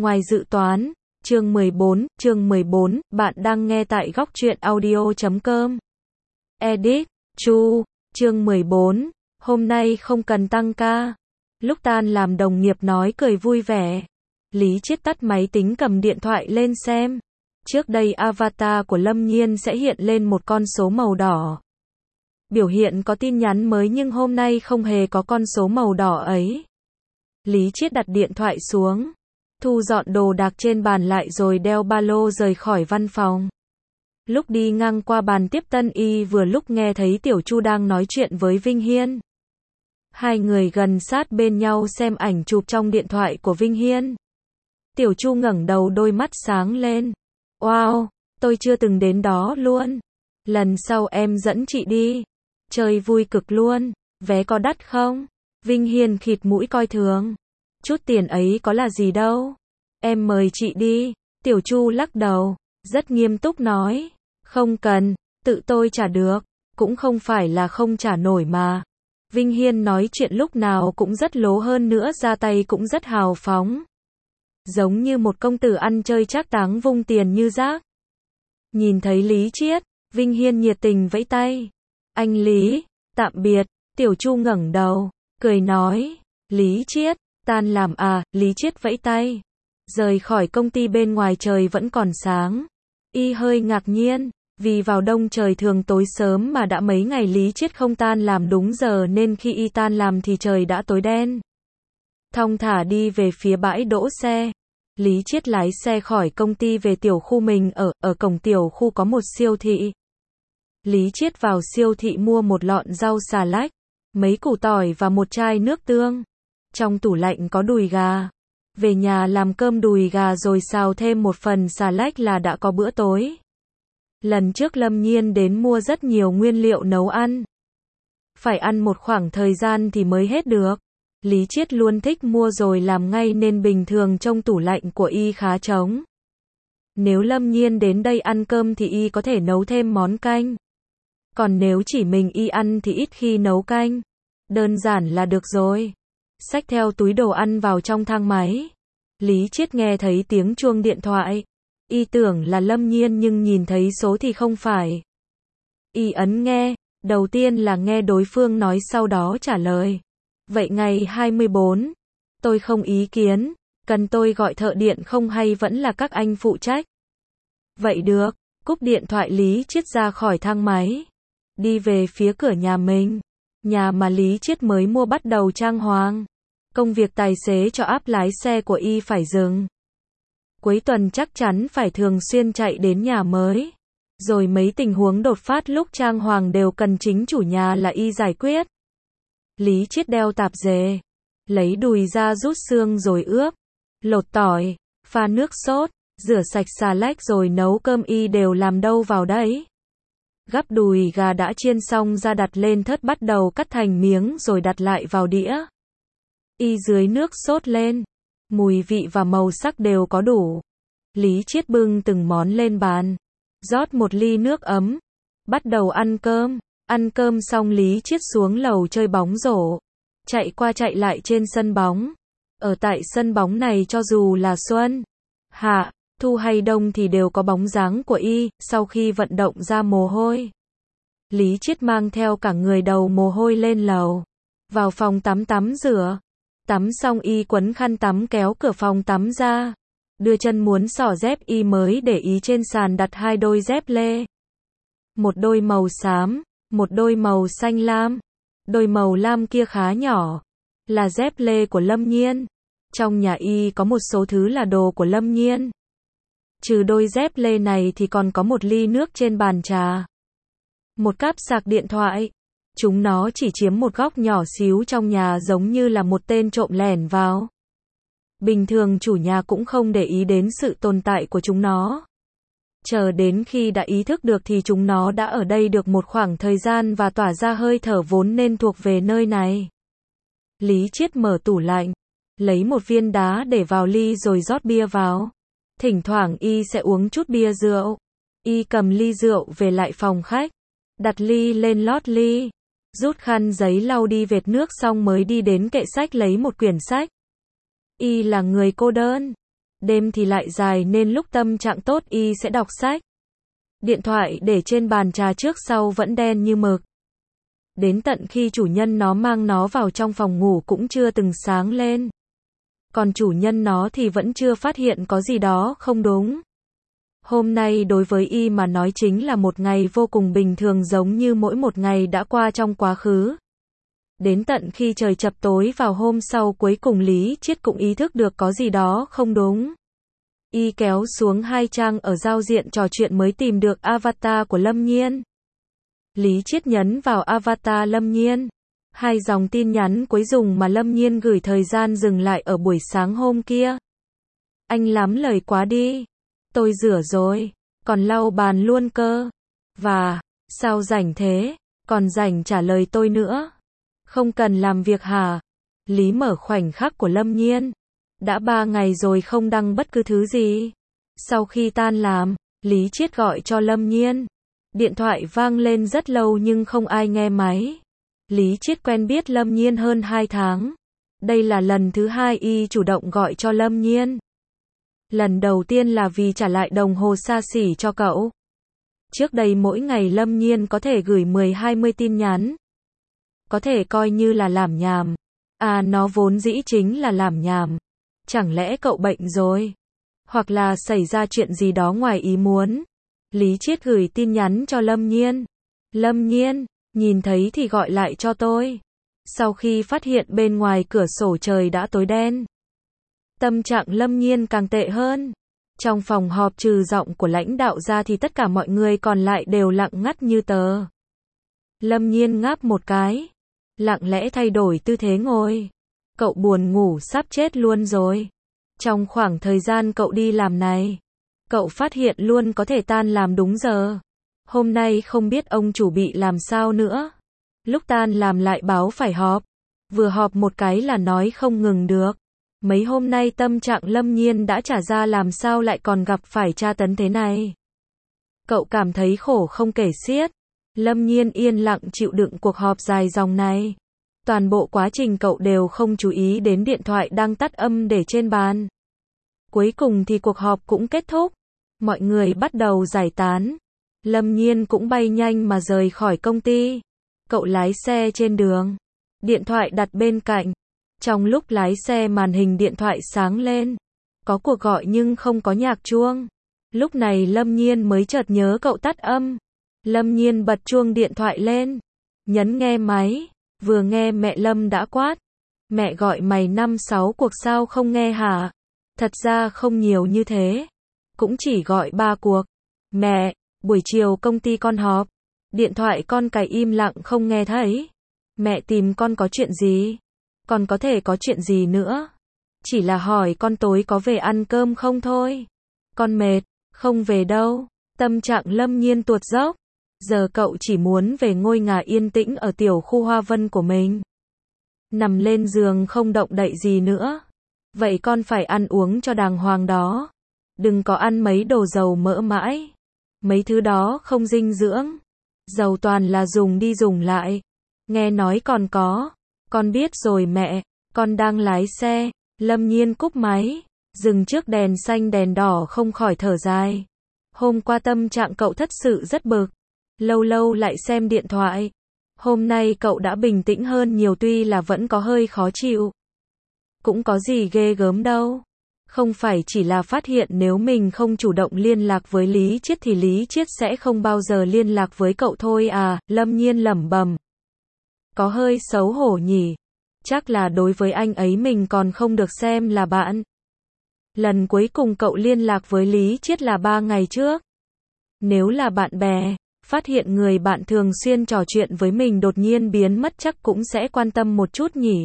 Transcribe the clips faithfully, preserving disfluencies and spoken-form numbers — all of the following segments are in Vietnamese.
Ngoài dự toán, chương mười bốn, chương mười bốn, bạn đang nghe tại góc truyện audio chấm com. Edit, Chu, chương mười bốn, hôm nay không cần tăng ca. Lúc tan làm đồng nghiệp nói cười vui vẻ. Lý Chiết tắt máy tính cầm điện thoại lên xem. Trước đây avatar của Lâm Nhiên sẽ hiện lên một con số màu đỏ. Biểu hiện có tin nhắn mới nhưng hôm nay không hề có con số màu đỏ ấy. Lý Chiết đặt điện thoại xuống, thu dọn đồ đạc trên bàn lại rồi đeo ba lô rời khỏi văn phòng. Lúc đi ngang qua bàn tiếp tân y vừa lúc nghe thấy Tiểu Chu đang nói chuyện với Vinh Hiên. Hai người gần sát bên nhau xem ảnh chụp trong điện thoại của Vinh Hiên. Tiểu Chu ngẩng đầu đôi mắt sáng lên. Wow, tôi chưa từng đến đó luôn. Lần sau em dẫn chị đi. Chơi vui cực luôn. Vé có đắt không? Vinh Hiên khịt mũi coi thường. Chút tiền ấy có là gì đâu. Em mời chị đi. Tiểu Chu lắc đầu, rất nghiêm túc nói. Không cần, tự tôi trả được. Cũng không phải là không trả nổi mà. Vinh Hiên nói chuyện lúc nào cũng rất lố, hơn nữa ra tay cũng rất hào phóng. Giống như một công tử ăn chơi trác táng vung tiền như rác. Nhìn thấy Lý Chiết, Vinh Hiên nhiệt tình vẫy tay. Anh Lý, tạm biệt. Tiểu Chu ngẩng đầu, cười nói. Lý Chiết, tan làm à? Lý Chiết vẫy tay. Rời khỏi công ty bên ngoài trời vẫn còn sáng. Y hơi ngạc nhiên, vì vào đông trời thường tối sớm mà đã mấy ngày Lý Chiết không tan làm đúng giờ nên khi Y tan làm thì trời đã tối đen. Thong thả đi về phía bãi đỗ xe. Lý Chiết lái xe khỏi công ty về tiểu khu mình ở, ở cổng tiểu khu có một siêu thị. Lý Chiết vào siêu thị mua một lọn rau xà lách, mấy củ tỏi và một chai nước tương. Trong tủ lạnh có đùi gà. Về nhà làm cơm đùi gà rồi xào thêm một phần xà lách là đã có bữa tối. Lần trước Lâm Nhiên đến mua rất nhiều nguyên liệu nấu ăn. Phải ăn một khoảng thời gian thì mới hết được. Lý Chiết luôn thích mua rồi làm ngay nên bình thường trong tủ lạnh của Y khá trống. Nếu Lâm Nhiên đến đây ăn cơm thì Y có thể nấu thêm món canh. Còn nếu chỉ mình Y ăn thì ít khi nấu canh. Đơn giản là được rồi. Xách theo túi đồ ăn vào trong thang máy. Lý Chiết nghe thấy tiếng chuông điện thoại. Y tưởng là Lâm Nhiên nhưng nhìn thấy số thì không phải. Y ấn nghe, đầu tiên là nghe đối phương nói sau đó trả lời. Vậy ngày hai mươi bốn, tôi không ý kiến, cần tôi gọi thợ điện không hay vẫn là các anh phụ trách? Vậy được, cúp điện thoại Lý Chiết ra khỏi thang máy. Đi về phía cửa nhà mình. Nhà mà Lý Chiết mới mua bắt đầu trang hoàng. Công việc tài xế cho áp lái xe của Y phải dừng. Cuối tuần chắc chắn phải thường xuyên chạy đến nhà mới. Rồi mấy tình huống đột phát lúc trang hoàng đều cần chính chủ nhà là Y giải quyết. Lý Chiết đeo tạp dề. Lấy đùi ra rút xương rồi ướp. Lột tỏi. Pha nước sốt. Rửa sạch xà lách rồi nấu cơm Y đều làm đâu vào đấy. Gắp đùi gà đã chiên xong ra đặt lên thớt bắt đầu cắt thành miếng rồi đặt lại vào đĩa. Y dưới nước sốt lên. Mùi vị và màu sắc đều có đủ. Lý Chiết bưng từng món lên bàn. Rót một ly nước ấm. Bắt đầu ăn cơm. Ăn cơm xong Lý Chiết xuống lầu chơi bóng rổ. Chạy qua chạy lại trên sân bóng. Ở tại sân bóng này cho dù là xuân, hạ, thu hay đông thì đều có bóng dáng của Y, sau khi vận động ra mồ hôi. Lý Chiết mang theo cả người đầu mồ hôi lên lầu. Vào phòng tắm tắm rửa. Tắm xong Y quấn khăn tắm kéo cửa phòng tắm ra. Đưa chân muốn xỏ dép Y mới để ý trên sàn đặt hai đôi dép lê. Một đôi màu xám, một đôi màu xanh lam. Đôi màu lam kia khá nhỏ. Là dép lê của Lâm Nhiên. Trong nhà Y có một số thứ là đồ của Lâm Nhiên. Trừ đôi dép lê này thì còn có một ly nước trên bàn trà. Một cáp sạc điện thoại. Chúng nó chỉ chiếm một góc nhỏ xíu trong nhà giống như là một tên trộm lẻn vào. Bình thường chủ nhà cũng không để ý đến sự tồn tại của chúng nó. Chờ đến khi đã ý thức được thì chúng nó đã ở đây được một khoảng thời gian và tỏa ra hơi thở vốn nên thuộc về nơi này. Lý Chiết mở tủ lạnh. Lấy một viên đá để vào ly rồi rót bia vào. Thỉnh thoảng Y sẽ uống chút bia rượu. Y cầm ly rượu về lại phòng khách. Đặt ly lên lót ly. Rút khăn giấy lau đi vệt nước xong mới đi đến kệ sách lấy một quyển sách. Y là người cô đơn. đêm thì lại dài nên lúc tâm trạng tốt y sẽ đọc sách. Điện thoại để trên bàn trà trước sau vẫn đen như mực. Đến tận khi chủ nhân nó mang nó vào trong phòng ngủ cũng chưa từng sáng lên. Còn chủ nhân nó thì vẫn chưa phát hiện có gì đó không đúng. Hôm nay đối với y mà nói chính là một ngày vô cùng bình thường, giống như mỗi một ngày đã qua trong quá khứ. Đến tận khi trời chập tối vào hôm sau, cuối cùng Lý Chiết cũng ý thức được có gì đó không đúng. Y kéo xuống hai trang ở giao diện trò chuyện mới tìm được avatar của Lâm Nhiên. Lý Chiết nhấn vào avatar Lâm Nhiên. Hai dòng tin nhắn cuối cùng mà Lâm Nhiên gửi thời gian dừng lại ở buổi sáng hôm kia. Anh lắm lời quá đi. Tôi rửa rồi. Còn lau bàn luôn cơ. Và, sao rảnh thế? Còn rảnh trả lời tôi nữa. Không cần làm việc hả? Lý mở khoảnh khắc của Lâm Nhiên. Đã ba ngày rồi không đăng bất cứ thứ gì. Sau khi tan làm, Lý Chiết gọi cho Lâm Nhiên. Điện thoại vang lên rất lâu nhưng không ai nghe máy. Lý Chiết quen biết Lâm Nhiên hơn hai tháng. Đây là lần thứ hai y chủ động gọi cho Lâm Nhiên. Lần đầu tiên là vì trả lại đồng hồ xa xỉ cho cậu. Trước đây mỗi ngày Lâm Nhiên có thể gửi mười hai mươi tin nhắn. Có thể coi như là làm nhảm. À, nó vốn dĩ chính là làm nhảm. Chẳng lẽ cậu bệnh rồi? Hoặc là xảy ra chuyện gì đó ngoài ý muốn? Lý Chiết gửi tin nhắn cho Lâm Nhiên. Lâm Nhiên, nhìn thấy thì gọi lại cho tôi. Sau khi phát hiện bên ngoài cửa sổ trời đã tối đen, tâm trạng Lâm Nhiên càng tệ hơn. Trong phòng họp trừ giọng của lãnh đạo ra thì tất cả mọi người còn lại đều lặng ngắt như tờ. Lâm Nhiên ngáp một cái, lặng lẽ thay đổi tư thế ngồi. Cậu buồn ngủ sắp chết luôn rồi. Trong khoảng thời gian cậu đi làm này, cậu phát hiện luôn có thể tan làm đúng giờ. Hôm nay không biết ông chủ bị làm sao nữa. Lúc tan làm lại báo phải họp. Vừa họp một cái là nói không ngừng được. Mấy hôm nay tâm trạng Lâm Nhiên đã trả ra, làm sao lại còn gặp phải tra tấn thế này. Cậu cảm thấy khổ không kể xiết. Lâm Nhiên yên lặng chịu đựng cuộc họp dài dòng này. Toàn bộ quá trình cậu đều không chú ý đến điện thoại đang tắt âm để trên bàn. Cuối cùng thì cuộc họp cũng kết thúc. Mọi người bắt đầu giải tán. Lâm Nhiên cũng bay nhanh mà rời khỏi công ty. Cậu lái xe trên đường. Điện thoại đặt bên cạnh. Trong lúc lái xe màn hình điện thoại sáng lên. Có cuộc gọi nhưng không có nhạc chuông. Lúc này Lâm Nhiên mới chợt nhớ cậu tắt âm. Lâm Nhiên bật chuông điện thoại lên. Nhấn nghe máy. Vừa nghe mẹ Lâm đã quát. Mẹ gọi mày năm sáu cuộc sao không nghe hả? Thật ra không nhiều như thế. Cũng chỉ gọi ba cuộc. Mẹ, buổi chiều công ty con họp. Điện thoại con cài im lặng không nghe thấy. Mẹ tìm con có chuyện gì? Còn có thể có chuyện gì nữa? Chỉ là hỏi con tối có về ăn cơm không thôi. Con mệt, không về đâu. Tâm trạng Lâm Nhiên tuột dốc. Giờ cậu chỉ muốn về ngôi nhà yên tĩnh ở tiểu khu Hoa Vân của mình. Nằm lên giường không động đậy gì nữa. Vậy con phải ăn uống cho đàng hoàng đó. Đừng có ăn mấy đồ dầu mỡ mãi. Mấy thứ đó không dinh dưỡng. Dầu toàn là dùng đi dùng lại. Nghe nói còn có. Con biết rồi mẹ. Con đang lái xe. Lâm Nhiên cúp máy. Dừng trước đèn xanh đèn đỏ không khỏi thở dài. Hôm qua tâm trạng cậu thật sự rất bực. Lâu lâu lại xem điện thoại. Hôm nay cậu đã bình tĩnh hơn nhiều, tuy là vẫn có hơi khó chịu. Cũng có gì ghê gớm đâu. Không phải chỉ là phát hiện nếu mình không chủ động liên lạc với Lý Chiết thì Lý Chiết sẽ không bao giờ liên lạc với cậu thôi à, Lâm Nhiên lẩm bẩm. Có hơi xấu hổ nhỉ. Chắc là đối với anh ấy mình còn không được xem là bạn. Lần cuối cùng cậu liên lạc với Lý Chiết là ba ngày trước. Nếu là bạn bè, phát hiện người bạn thường xuyên trò chuyện với mình đột nhiên biến mất chắc cũng sẽ quan tâm một chút nhỉ.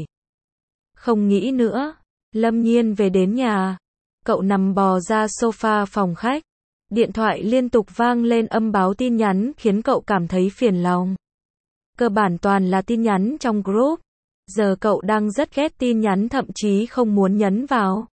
Không nghĩ nữa. Lâm Nhiên về đến nhà. Cậu nằm bò ra sofa phòng khách. Điện thoại liên tục vang lên âm báo tin nhắn khiến cậu cảm thấy phiền lòng. Cơ bản toàn là tin nhắn trong group. Giờ cậu đang rất ghét tin nhắn, thậm chí không muốn nhấn vào.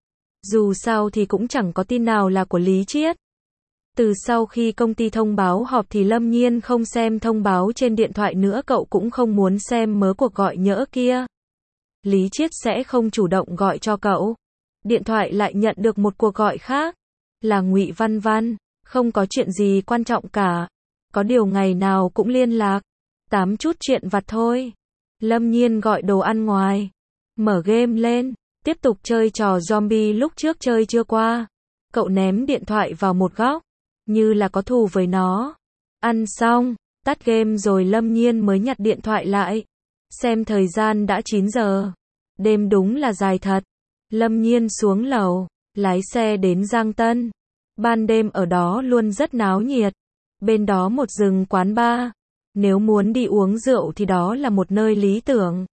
Dù sao thì cũng chẳng có tin nào là của Lý Chiết. Từ sau khi công ty thông báo họp thì Lâm Nhiên không xem thông báo trên điện thoại nữa, cậu cũng không muốn xem mớ cuộc gọi nhỡ kia. Lý Chiết sẽ không chủ động gọi cho cậu. Điện thoại lại nhận được một cuộc gọi khác. Là Ngụy Văn Văn, không có chuyện gì quan trọng cả. Có điều ngày nào cũng liên lạc. Tám chút chuyện vặt thôi. Lâm Nhiên gọi đồ ăn ngoài. Mở game lên. Tiếp tục chơi trò zombie lúc trước chơi chưa qua. Cậu ném điện thoại vào một góc. Như là có thù với nó. Ăn xong, tắt game rồi Lâm Nhiên mới nhặt điện thoại lại. Xem thời gian đã chín giờ. Đêm đúng là dài thật. Lâm Nhiên xuống lầu, lái xe đến Giang Tân. Ban đêm ở đó luôn rất náo nhiệt. Bên đó một rừng quán bar. Nếu muốn đi uống rượu thì đó là một nơi lý tưởng.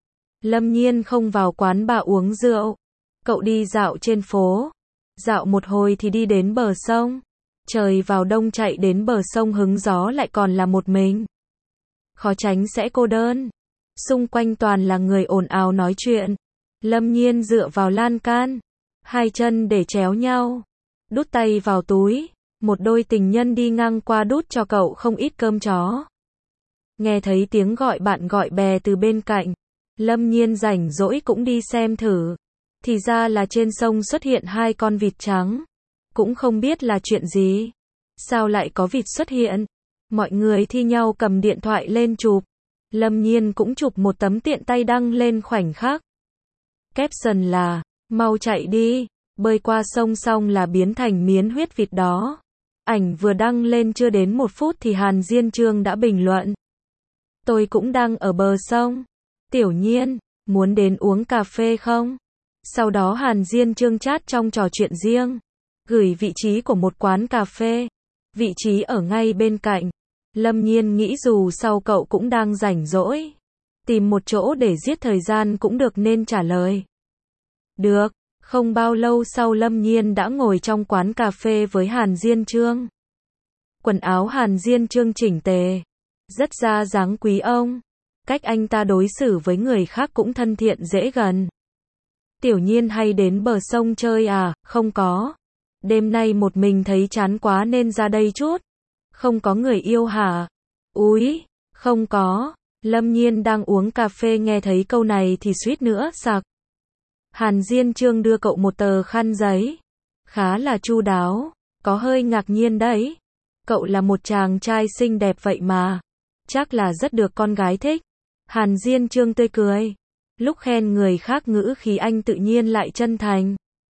Lâm Nhiên không vào quán bar uống rượu. Cậu đi dạo trên phố. Dạo một hồi thì đi đến bờ sông. Trời vào đông chạy đến bờ sông hứng gió lại còn là một mình. Khó tránh sẽ cô đơn. Xung quanh toàn là người ồn ào nói chuyện. Lâm Nhiên dựa vào lan can. Hai chân để chéo nhau. Đút tay vào túi. Một đôi tình nhân đi ngang qua đút cho cậu không ít cơm chó. Nghe thấy tiếng gọi bạn gọi bè từ bên cạnh. Lâm Nhiên rảnh rỗi cũng đi xem thử. Thì ra là trên sông xuất hiện hai con vịt trắng. Cũng không biết là chuyện gì. Sao lại có vịt xuất hiện? Mọi người thi nhau cầm điện thoại lên chụp. Lâm Nhiên cũng chụp một tấm tiện tay đăng lên khoảnh khắc. Caption là, mau chạy đi, bơi qua sông xong là biến thành miến huyết vịt đó. Ảnh vừa đăng lên chưa đến một phút thì Hàn Diên Chương đã bình luận. Tôi cũng đang ở bờ sông. Tiểu Nhiên, muốn đến uống cà phê không? Sau đó Hàn Diên Chương chat trong trò chuyện riêng. Gửi vị trí của một quán cà phê. Vị trí ở ngay bên cạnh. Lâm Nhiên nghĩ dù sau cậu cũng đang rảnh rỗi. Tìm một chỗ để giết thời gian cũng được nên trả lời. Được, không bao lâu sau Lâm Nhiên đã ngồi trong quán cà phê với Hàn Diên Chương. Quần áo Hàn Diên Chương chỉnh tề. Rất ra dáng quý ông. Cách anh ta đối xử với người khác cũng thân thiện dễ gần. Tiểu Nhiên hay đến bờ sông chơi à? Không có. Đêm nay một mình thấy chán quá nên ra đây chút. Không có người yêu hả? Úi, không có. Lâm Nhiên đang uống cà phê nghe thấy câu này thì suýt nữa sặc. Hàn Diên Chương đưa cậu một tờ khăn giấy. Khá là chu đáo, có hơi ngạc nhiên đấy. Cậu là một chàng trai xinh đẹp vậy mà. Chắc là rất được con gái thích. Hàn Diên Chương tươi cười. Lúc khen người khác ngữ khí anh tự nhiên lại chân thành.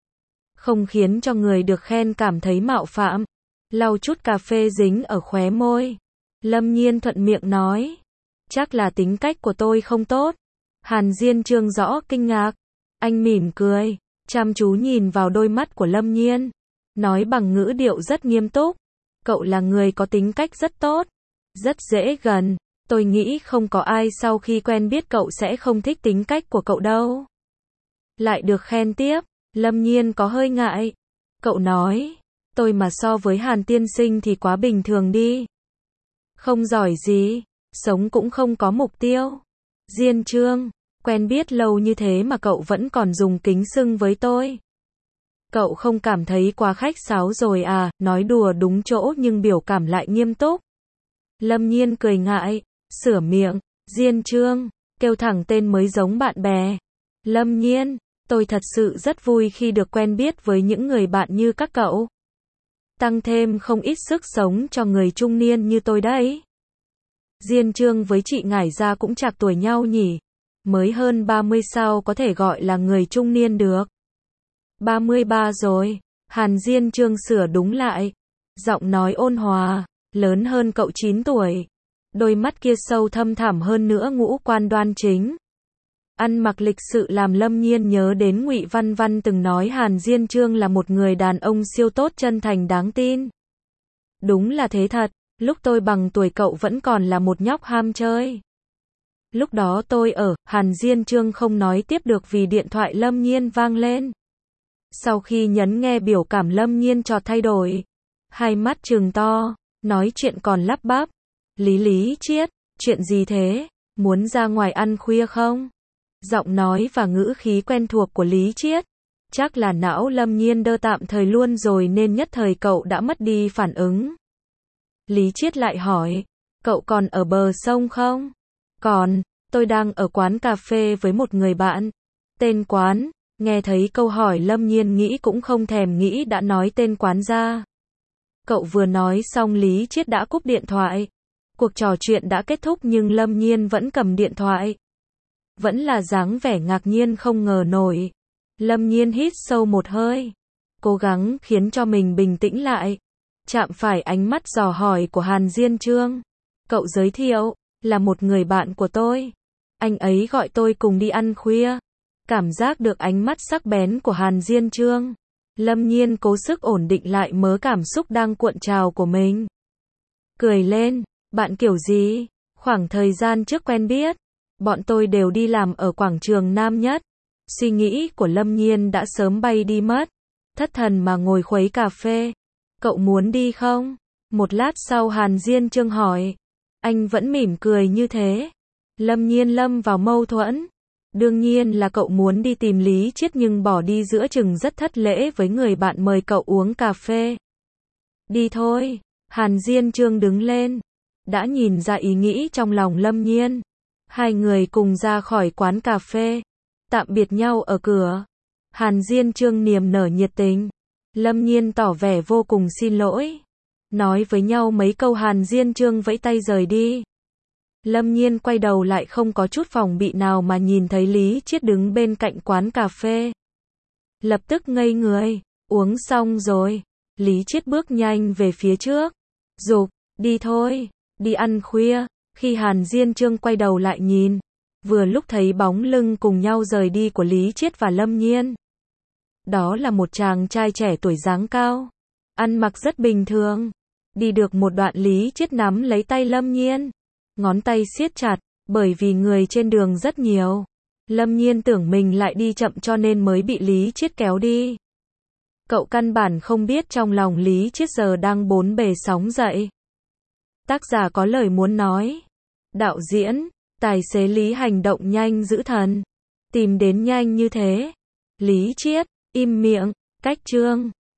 Không khiến cho người được khen cảm thấy mạo phạm. Lau chút cà phê dính ở khóe môi. Lâm Nhiên thuận miệng nói. Chắc là tính cách của tôi không tốt. Hàn Diên Chương rõ kinh ngạc. Anh mỉm cười, chăm chú nhìn vào đôi mắt của Lâm Nhiên. Nói bằng ngữ điệu rất nghiêm túc. Cậu là người có tính cách rất tốt. Rất dễ gần. Tôi nghĩ không có ai sau khi quen biết cậu sẽ không thích tính cách của cậu đâu. Lại được khen tiếp. Lâm Nhiên có hơi ngại. Cậu nói. Tôi mà so với Hàn tiên sinh thì quá bình thường đi. Không giỏi gì. Sống cũng không có mục tiêu. Diên Chương. Quen biết lâu như thế mà cậu vẫn còn dùng kính xưng với tôi. Cậu không cảm thấy quá khách sáo rồi à? Nói đùa đúng chỗ nhưng biểu cảm lại nghiêm túc. Lâm Nhiên cười ngại. Sửa miệng. Diên Chương. Kêu thẳng tên mới giống bạn bè. Lâm Nhiên. Tôi thật sự rất vui khi được quen biết với những người bạn như các cậu. Tăng thêm không ít sức sống cho người trung niên như tôi đấy. Diên Chương với chị Ngải Gia cũng chạc tuổi nhau nhỉ. Mới hơn ba mươi sao có thể gọi là người trung niên được. ba mươi ba rồi. Hàn Diên Chương sửa đúng lại. Giọng nói ôn hòa. Lớn hơn cậu chín tuổi. Đôi mắt kia sâu thâm thẳm hơn nữa ngũ quan đoan chính. Ăn mặc lịch sự làm Lâm Nhiên nhớ đến Ngụy Văn Văn từng nói Hàn Diên Chương là một người đàn ông siêu tốt chân thành đáng tin. Đúng là thế thật. Lúc tôi bằng tuổi cậu vẫn còn là một nhóc ham chơi. Lúc đó tôi ở, Hàn Diên Chương không nói tiếp được vì điện thoại Lâm Nhiên vang lên. Sau khi nhấn nghe biểu cảm Lâm Nhiên chợt thay đổi. Hai mắt trừng to, nói chuyện còn lắp bắp. Lý Lý Chiết, chuyện gì thế? Muốn ra ngoài ăn khuya không? Giọng nói và ngữ khí quen thuộc của Lý Chiết. Chắc là não Lâm Nhiên đơ tạm thời luôn rồi nên nhất thời cậu đã mất đi phản ứng. Lý Chiết lại hỏi, cậu còn ở bờ sông không? Còn, tôi đang ở quán cà phê với một người bạn. Tên quán, Nghe thấy câu hỏi Lâm Nhiên nghĩ cũng không thèm nghĩ đã nói tên quán ra. Cậu vừa nói xong Lý Chiết đã cúp điện thoại. Cuộc trò chuyện đã kết thúc nhưng Lâm Nhiên vẫn cầm điện thoại. Vẫn là dáng vẻ ngạc nhiên không ngờ nổi. Lâm Nhiên hít sâu một hơi. Cố gắng khiến cho mình bình tĩnh lại. Chạm phải ánh mắt dò hỏi của Hàn Diên Chương. Cậu giới thiệu, là một người bạn của tôi. Anh ấy gọi tôi cùng đi ăn khuya. Cảm giác được ánh mắt sắc bén của Hàn Diên Chương. Lâm Nhiên cố sức ổn định lại mớ cảm xúc đang cuộn trào của mình. Cười lên, bạn kiểu gì? Khoảng thời gian trước quen biết, bọn tôi đều đi làm ở quảng trường Nam Nhất. Suy nghĩ của Lâm Nhiên đã sớm bay đi mất. Thất thần mà ngồi khuấy cà phê. Cậu muốn đi không? Một lát sau Hàn Diên Chương hỏi. Anh vẫn mỉm cười như thế. Lâm Nhiên lâm vào mâu thuẫn. Đương nhiên là cậu muốn đi tìm Lý Chiết nhưng bỏ đi giữa chừng rất thất lễ với người bạn mời cậu uống cà phê. Đi thôi. Hàn Diên Chương đứng lên. Đã nhìn ra ý nghĩ trong lòng Lâm Nhiên. Hai người cùng ra khỏi quán cà phê. Tạm biệt nhau ở cửa. Hàn Diên Chương niềm nở nhiệt tình. Lâm Nhiên tỏ vẻ vô cùng xin lỗi. Nói với nhau mấy câu Hàn Diên Chương vẫy tay rời đi. Lâm Nhiên quay đầu lại không có chút phòng bị nào mà nhìn thấy Lý Chiết đứng bên cạnh quán cà phê. Lập tức ngây người. Uống xong rồi. Lý Chiết bước nhanh về phía trước. Dục, đi thôi. Đi ăn khuya. Khi Hàn Diên Chương quay đầu lại nhìn. Vừa lúc thấy bóng lưng cùng nhau rời đi của Lý Chiết và Lâm Nhiên. Đó là một chàng trai trẻ tuổi dáng cao. Ăn mặc rất bình thường. Đi được một đoạn Lý Chiết nắm lấy tay Lâm Nhiên. Ngón tay siết chặt, bởi vì người trên đường rất nhiều. Lâm Nhiên tưởng mình lại đi chậm cho nên mới bị Lý Chiết kéo đi. Cậu căn bản không biết trong lòng Lý Chiết giờ đang bốn bề sóng dậy. Tác giả có lời muốn nói. Đạo diễn, tài xế Lý hành động nhanh dữ thần. Tìm đến nhanh như thế. Lý Chiết, im miệng, cách chương.